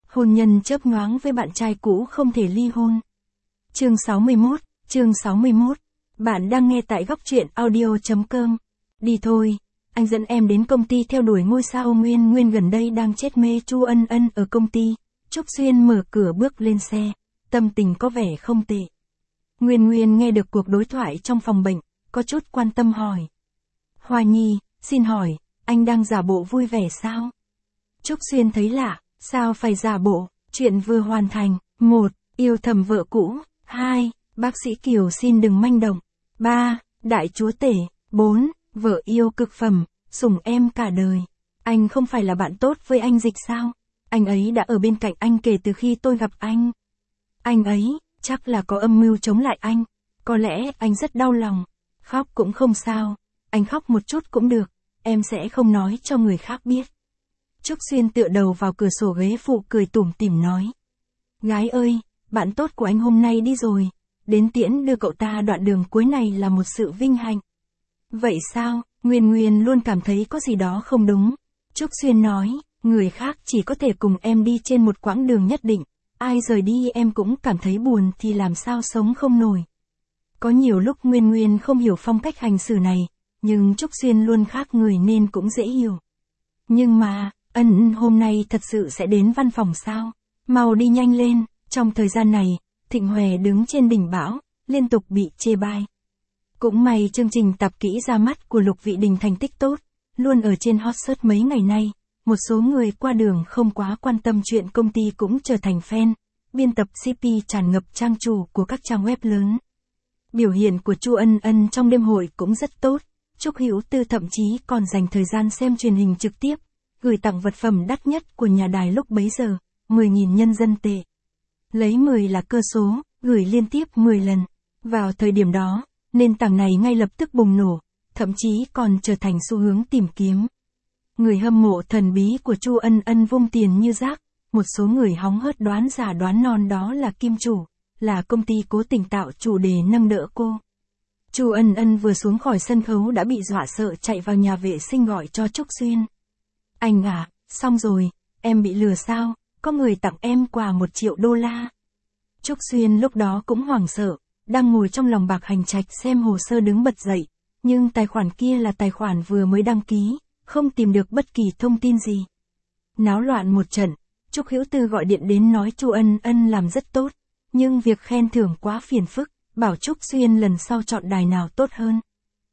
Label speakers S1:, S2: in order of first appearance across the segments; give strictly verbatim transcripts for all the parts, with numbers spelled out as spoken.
S1: Hôn nhân chớp nhoáng với bạn trai cũ không thể ly hôn. Chương sáu mươi mốt, chương sáu mươi mốt. Bạn đang nghe tại góc truyện audio chấm com. Đi thôi, anh dẫn em đến công ty theo đuổi ngôi sao Nguyên Nguyên gần đây đang chết mê Chu Ân Ân ở công ty. Trúc Xuyên mở cửa bước lên xe, tâm tình có vẻ không tệ. Nguyên Nguyên nghe được cuộc đối thoại trong phòng bệnh, có chút quan tâm hỏi. Hoa Nhi, xin hỏi, anh đang giả bộ vui vẻ sao? Trúc Xuyên thấy lạ, sao phải giả bộ, chuyện vừa hoàn thành. Một, yêu thầm vợ cũ. Hai, bác sĩ Kiều xin đừng manh động. Ba, đại chúa tể. Bốn, vợ yêu cực phẩm, sủng em cả đời. Anh không phải là bạn tốt với anh Dịch sao? Anh ấy đã ở bên cạnh anh kể từ khi tôi gặp anh. Anh ấy, chắc là có âm mưu chống lại anh. Có lẽ anh rất đau lòng. Khóc cũng không sao. Anh khóc một chút cũng được. Em sẽ không nói cho người khác biết. Trúc Xuyên tựa đầu vào cửa sổ ghế phụ cười tủm tỉm nói. Gái ơi, bạn tốt của anh hôm nay đi rồi. Đến tiễn đưa cậu ta đoạn đường cuối này là một sự vinh hạnh. Vậy sao? Nguyên Nguyên luôn cảm thấy có gì đó không đúng. Trúc Xuyên nói, người khác chỉ có thể cùng em đi trên một quãng đường nhất định. Ai rời đi em cũng cảm thấy buồn thì làm sao sống không nổi. Có nhiều lúc Nguyên Nguyên không hiểu phong cách hành xử này, nhưng Trúc Xuyên luôn khác người nên cũng dễ hiểu. Nhưng mà, Ân hôm nay thật sự sẽ đến văn phòng sao? Mau đi nhanh lên, trong thời gian này, Thịnh Hòe đứng trên đỉnh bão, liên tục bị chê bai. Cũng may chương trình tạp kỹ ra mắt của Lục Vị Đình thành tích tốt, luôn ở trên hot search mấy ngày nay, một số người qua đường không quá quan tâm chuyện công ty cũng trở thành fan, biên tập xê pê tràn ngập trang chủ của các trang web lớn. Biểu hiện của Chu Ân Ân trong đêm hội cũng rất tốt, Trúc Hữu Tư thậm chí còn dành thời gian xem truyền hình trực tiếp, gửi tặng vật phẩm đắt nhất của nhà đài lúc bấy giờ, mười nghìn nhân dân tệ. Lấy mười là cơ số, gửi liên tiếp mười lần. Vào thời điểm đó, nền tảng này ngay lập tức bùng nổ, thậm chí còn trở thành xu hướng tìm kiếm. Người hâm mộ thần bí của Chu Ân Ân vung tiền như rác, một số người hóng hớt đoán giả đoán non đó là Kim Chủ, là công ty cố tình tạo chủ đề nâng đỡ cô. Chu Ân Ân vừa xuống khỏi sân khấu đã bị dọa sợ chạy vào nhà vệ sinh gọi cho Trúc Xuyên. Anh à, xong rồi, em bị lừa sao, có người tặng em quà một triệu đô la. Trúc Xuyên lúc đó cũng hoảng sợ, đang ngồi trong lòng bạc hành trạch xem hồ sơ đứng bật dậy, nhưng tài khoản kia là tài khoản vừa mới đăng ký, không tìm được bất kỳ thông tin gì. Náo loạn một trận, Trúc Hữu Tư gọi điện đến nói Chu Ân Ân làm rất tốt, nhưng việc khen thưởng quá phiền phức, bảo Trúc Xuyên lần sau chọn đài nào tốt hơn.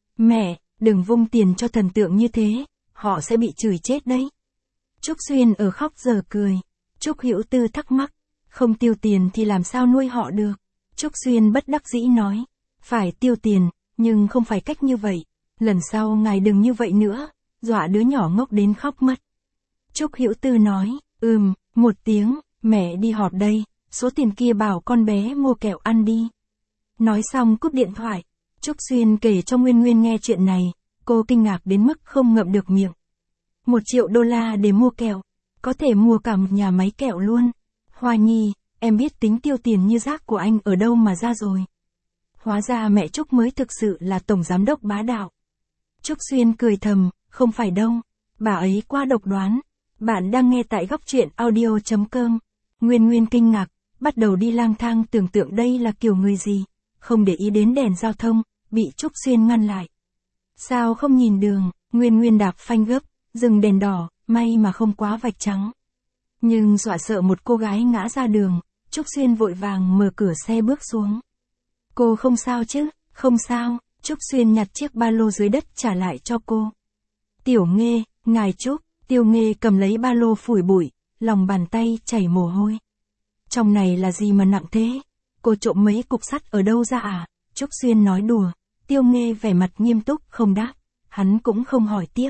S1: Mẹ, đừng vung tiền cho thần tượng như thế, họ sẽ bị chửi chết đấy. Trúc Xuyên ở khóc giờ cười. Trúc Hữu Tư thắc mắc, không tiêu tiền thì làm sao nuôi họ được. Trúc Xuyên bất đắc dĩ nói, phải tiêu tiền, nhưng không phải cách như vậy. Lần sau ngài đừng như vậy nữa, dọa đứa nhỏ ngốc đến khóc mất. Trúc Hữu Tư nói, ừm, một tiếng, mẹ đi họp đây, số tiền kia bảo con bé mua kẹo ăn đi. Nói xong cúp điện thoại, Trúc Xuyên kể cho Nguyên Nguyên nghe chuyện này, cô kinh ngạc đến mức không ngậm được miệng. Một triệu đô la để mua kẹo, có thể mua cả một nhà máy kẹo luôn. Hoa Nhi, em biết tính tiêu tiền như rác của anh ở đâu mà ra rồi. Hóa ra mẹ Trúc mới thực sự là tổng giám đốc bá đạo. Trúc Xuyên cười thầm, không phải đâu, bà ấy quá độc đoán. Bạn đang nghe tại góc truyện audio chấm com. Nguyên Nguyên kinh ngạc, bắt đầu đi lang thang tưởng tượng đây là kiểu người gì, không để ý đến đèn giao thông, bị Trúc Xuyên ngăn lại. Sao không nhìn đường, Nguyên Nguyên đạp phanh gấp, dừng đèn đỏ, may mà không quá vạch trắng. Nhưng dọa sợ một cô gái ngã ra đường, Trúc Xuyên vội vàng mở cửa xe bước xuống. Cô không sao chứ, không sao, Trúc Xuyên nhặt chiếc ba lô dưới đất trả lại cho cô. Tiểu Nghê, ngài Trúc, Tiêu Nghê cầm lấy ba lô phủi bụi, lòng bàn tay chảy mồ hôi. Trong này là gì mà nặng thế? Cô trộm mấy cục sắt ở đâu ra à? Trúc Xuyên nói đùa, Tiêu Nghê vẻ mặt nghiêm túc không đáp, hắn cũng không hỏi tiếp.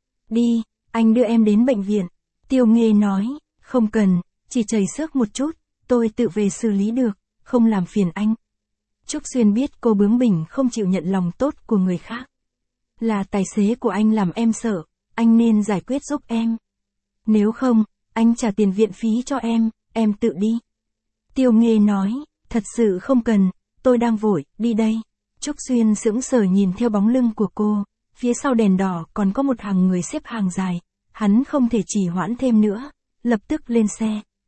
S1: Đi, anh đưa em đến bệnh viện. Tiêu Nghê nói, không cần, chỉ chảy xước một chút, tôi tự về xử lý được, không làm phiền anh. Trúc Xuyên biết cô bướng bỉnh không chịu nhận lòng tốt của người khác. Là tài xế của anh làm em sợ, anh nên giải quyết giúp em. Nếu không, anh trả tiền viện phí cho em, em tự đi. Tiêu Nghê nói, thật sự không cần, tôi đang vội, đi đây. Trúc Xuyên sững sờ nhìn theo bóng lưng của cô, phía sau đèn đỏ còn có một hàng người xếp hàng dài, hắn không thể trì hoãn thêm nữa, lập tức lên xe.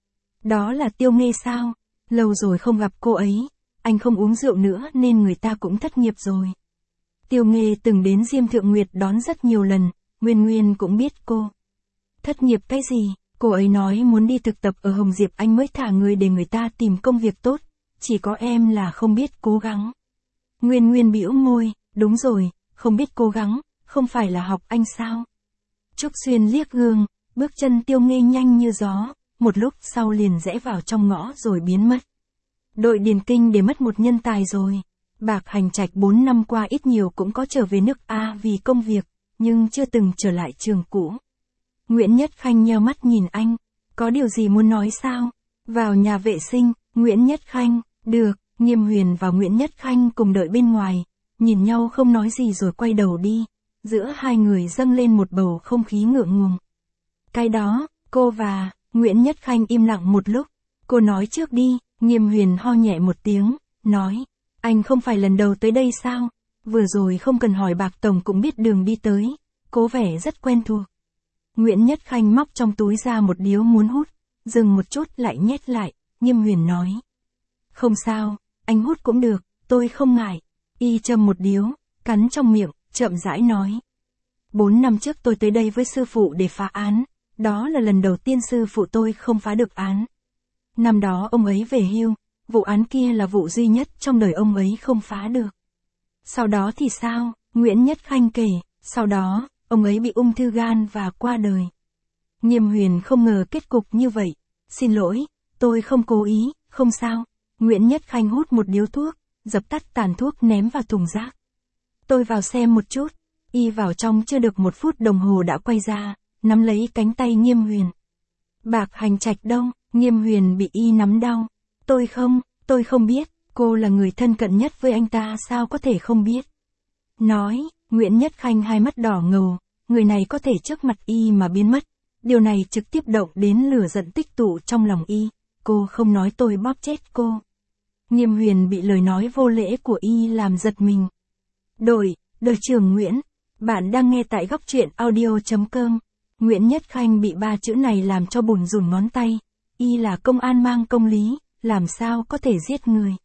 S1: Đó là Tiêu Nghê sao? Lâu rồi không gặp cô ấy, anh không uống rượu nữa nên người ta cũng thất nghiệp rồi. Tiêu Nghê từng đến Diêm Thượng Nguyệt đón rất nhiều lần, Nguyên Nguyên cũng biết cô. Thất nghiệp cái gì? Cô ấy nói muốn đi thực tập ở Hồng Diệp anh mới thả người để người ta tìm công việc tốt, chỉ có em là không biết cố gắng. Nguyên Nguyên bĩu môi, đúng rồi, không biết cố gắng, không phải là học anh sao? Trúc Xuyên liếc gương, bước chân Tiêu Nghê nhanh như gió, một lúc sau liền rẽ vào trong ngõ rồi biến mất. Đội điền kinh để mất một nhân tài rồi. Bạc Hành Trạch bốn năm qua ít nhiều cũng có trở về nước A vì công việc, nhưng chưa từng trở lại trường cũ. Nguyễn Nhất Khanh nheo mắt nhìn anh, có điều gì muốn nói sao? Vào nhà vệ sinh, Nguyễn Nhất Khanh, được, Nghiêm Huyền và Nguyễn Nhất Khanh cùng đợi bên ngoài, nhìn nhau không nói gì rồi quay đầu đi. Giữa hai người dâng lên một bầu không khí ngượng ngùng. Cái đó, cô và, Nguyễn Nhất Khanh im lặng một lúc, cô nói trước đi, Nghiêm Huyền ho nhẹ một tiếng, nói, anh không phải lần đầu tới đây sao? Vừa rồi không cần hỏi Bạc Tổng cũng biết đường đi tới, cố vẻ rất quen thuộc. Nguyễn Nhất Khanh móc trong túi ra một điếu muốn hút, dừng một chút lại nhét lại, Nghiêm Huyền nói. Không sao, anh hút cũng được, tôi không ngại. Y châm một điếu, cắn trong miệng, chậm rãi nói. Bốn năm trước tôi tới đây với sư phụ để phá án, đó là lần đầu tiên sư phụ tôi không phá được án. Năm đó ông ấy về hưu, vụ án kia là vụ duy nhất trong đời ông ấy không phá được. Sau đó thì sao? Nguyễn Nhất Khanh kể, sau đó, ông ấy bị ung thư gan và qua đời. Nghiêm Huyền không ngờ kết cục như vậy. Xin lỗi, tôi không cố ý, không sao. Nguyễn Nhất Khanh hút một điếu thuốc, dập tắt tàn thuốc ném vào thùng rác. Tôi vào xem một chút. Y vào trong chưa được một phút đồng hồ đã quay ra, nắm lấy cánh tay Nghiêm Huyền. Bạc Hành Trạch đâu? Nghiêm Huyền bị Y nắm đau. Tôi không, tôi không biết, cô là người thân cận nhất với anh ta sao có thể không biết. Nói, Nguyễn Nhất Khanh hai mắt đỏ ngầu, người này có thể trước mặt Y mà biến mất. Điều này trực tiếp động đến lửa giận tích tụ trong lòng Y. Cô không nói tôi bóp chết cô. Nghiêm Huyền bị lời nói vô lễ của Y làm giật mình. Đội, đội trưởng Nguyễn, bạn đang nghe tại góc truyện audio chấm com. Nguyễn Nhất Khanh bị ba chữ này làm cho bùn rùn ngón tay. Y là công an mang công lý, làm sao có thể giết người.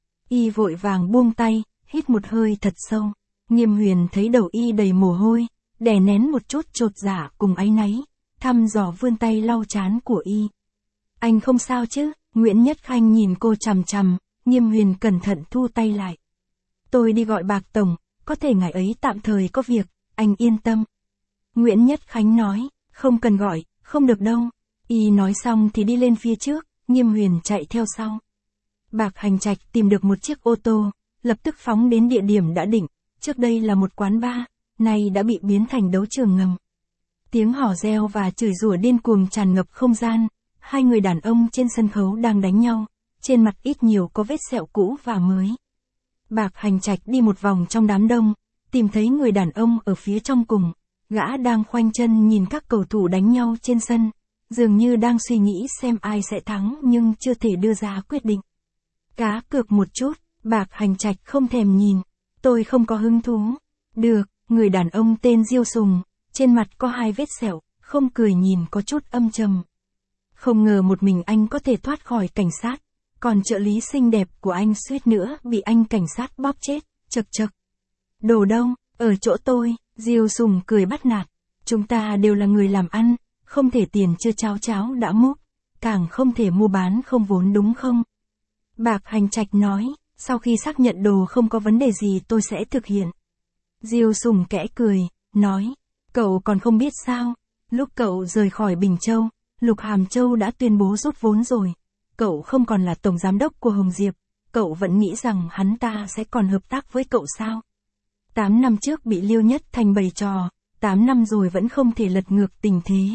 S1: Y vội vàng buông tay, hít một hơi thật sâu. Nghiêm Huyền thấy đầu Y đầy mồ hôi, đè nén một chút chột dạ cùng áy náy, thăm dò vươn tay lau trán của Y. Anh không sao chứ? Nguyễn Nhất Khanh nhìn cô chằm chằm, Nghiêm Huyền cẩn thận thu tay lại. Tôi đi gọi Bạc Tổng, có thể ngài ấy tạm thời có việc, anh yên tâm. Nguyễn Nhất Khanh nói, không cần gọi, không được đâu. Y nói xong thì đi lên phía trước, Nghiêm Huyền chạy theo sau. Bạc Hành Trạch tìm được một chiếc ô tô, lập tức phóng đến địa điểm đã định, trước đây là một quán bar, nay đã bị biến thành đấu trường ngầm. Tiếng hò reo và chửi rủa điên cuồng tràn ngập không gian, hai người đàn ông trên sân khấu đang đánh nhau, trên mặt ít nhiều có vết sẹo cũ và mới. Bạc Hành Trạch đi một vòng trong đám đông, tìm thấy người đàn ông ở phía trong cùng, gã đang khoanh chân nhìn các cầu thủ đánh nhau trên sân, dường như đang suy nghĩ xem ai sẽ thắng nhưng chưa thể đưa ra quyết định. Cá cược một chút, Bạc Hành Trạch không thèm nhìn, tôi không có hứng thú. Được, người đàn ông tên Diêu Sùng, trên mặt có hai vết sẹo, không cười nhìn có chút âm trầm. Không ngờ một mình anh có thể thoát khỏi cảnh sát, còn trợ lý xinh đẹp của anh suýt nữa bị anh cảnh sát bóp chết, chật chật. Đồ đâu, ở chỗ tôi, Diêu Sùng cười bắt nạt, chúng ta đều là người làm ăn, không thể tiền chưa cháo cháo đã múc, càng không thể mua bán không vốn đúng không? Bạc Hành Trạch nói, sau khi xác nhận đồ không có vấn đề gì tôi sẽ thực hiện. Diêu Sùng kẽ cười, nói, cậu còn không biết sao, lúc cậu rời khỏi Bình Châu, Lục Hàm Châu đã tuyên bố rút vốn rồi. Cậu không còn là tổng giám đốc của Hồng Diệp, cậu vẫn nghĩ rằng hắn ta sẽ còn hợp tác với cậu sao? Tám năm trước bị Liêu Nhất Thành bày trò, tám năm rồi vẫn không thể lật ngược tình thế.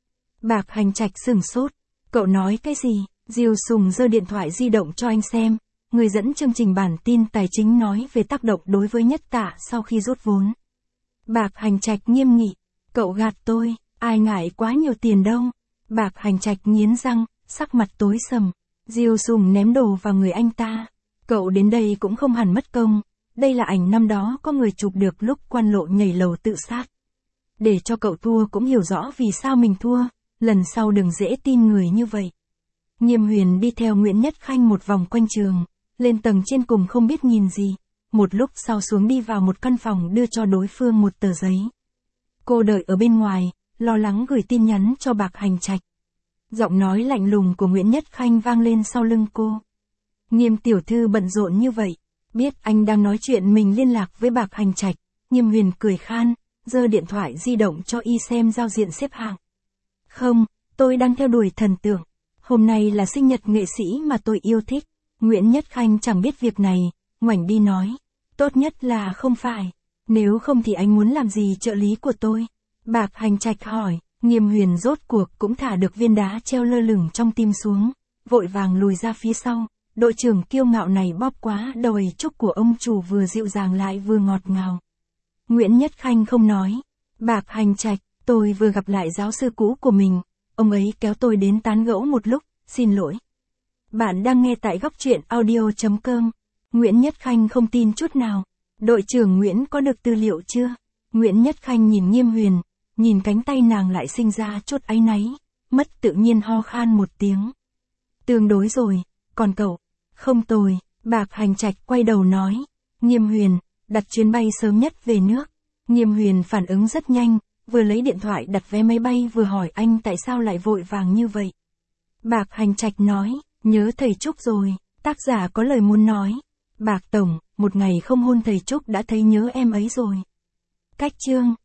S1: Bạc Hành Trạch sửng sốt, cậu nói cái gì? Diêu Sùng giơ điện thoại di động cho anh xem, người dẫn chương trình bản tin tài chính nói về tác động đối với Nhất Tạ sau khi rút vốn. Bạc Hành Trạch nghiêm nghị, cậu gạt tôi, ai ngại quá nhiều tiền đâu. Bạc Hành Trạch nghiến răng, sắc mặt tối sầm. Diêu Sùng ném đồ vào người anh ta. Cậu đến đây cũng không hẳn mất công. Đây là ảnh năm đó có người chụp được lúc Quan Lộ nhảy lầu tự sát. Để cho cậu thua cũng hiểu rõ vì sao mình thua. Lần sau đừng dễ tin người như vậy. Nghiêm Huyền đi theo Nguyễn Nhất Khanh một vòng quanh trường, lên tầng trên cùng không biết nhìn gì, một lúc sau xuống đi vào một căn phòng đưa cho đối phương một tờ giấy. Cô đợi ở bên ngoài, lo lắng gửi tin nhắn cho Bạc Hành Trạch. Giọng nói lạnh lùng của Nguyễn Nhất Khanh vang lên sau lưng cô. Nghiêm tiểu thư bận rộn như vậy, biết anh đang nói chuyện mình liên lạc với Bạc Hành Trạch, Nghiêm Huyền cười khan, giơ điện thoại di động cho y xem giao diện xếp hạng. Không, tôi đang theo đuổi thần tượng. Hôm nay là sinh nhật nghệ sĩ mà tôi yêu thích. Nguyễn Nhất Khanh chẳng biết việc này, ngoảnh đi nói. Tốt nhất là không phải. Nếu không thì anh muốn làm gì trợ lý của tôi? Bạc Hành Trạch hỏi. Nghiêm Huyền rốt cuộc cũng thả được viên đá treo lơ lửng trong tim xuống, vội vàng lùi ra phía sau. Đội trưởng kiêu ngạo này bóp quá đầu ấy trúc của ông chủ vừa dịu dàng lại vừa ngọt ngào. Nguyễn Nhất Khanh không nói. Bạc Hành Trạch, tôi vừa gặp lại giáo sư cũ của mình, ông ấy kéo tôi đến tán gẫu một lúc, xin lỗi. Bạn đang nghe tại góc truyện audio chấm com. Nguyễn Nhất Khanh không tin chút nào. Đội trưởng Nguyễn có được tư liệu chưa? Nguyễn Nhất Khanh nhìn Nghiêm Huyền, nhìn cánh tay nàng lại sinh ra chút áy náy, mất tự nhiên ho khan một tiếng. Tương đối rồi, còn cậu? Không tồi, Bạc Hành Trạch quay đầu nói. Nghiêm Huyền, đặt chuyến bay sớm nhất về nước. Nghiêm Huyền phản ứng rất nhanh, vừa lấy điện thoại đặt vé máy bay vừa hỏi anh tại sao lại vội vàng như vậy. Bạc Hành Trạch nói, nhớ thầy Trúc rồi, tác giả có lời muốn nói. Bạc Tổng, một ngày không hôn thầy Trúc đã thấy nhớ em ấy rồi. Cách chương.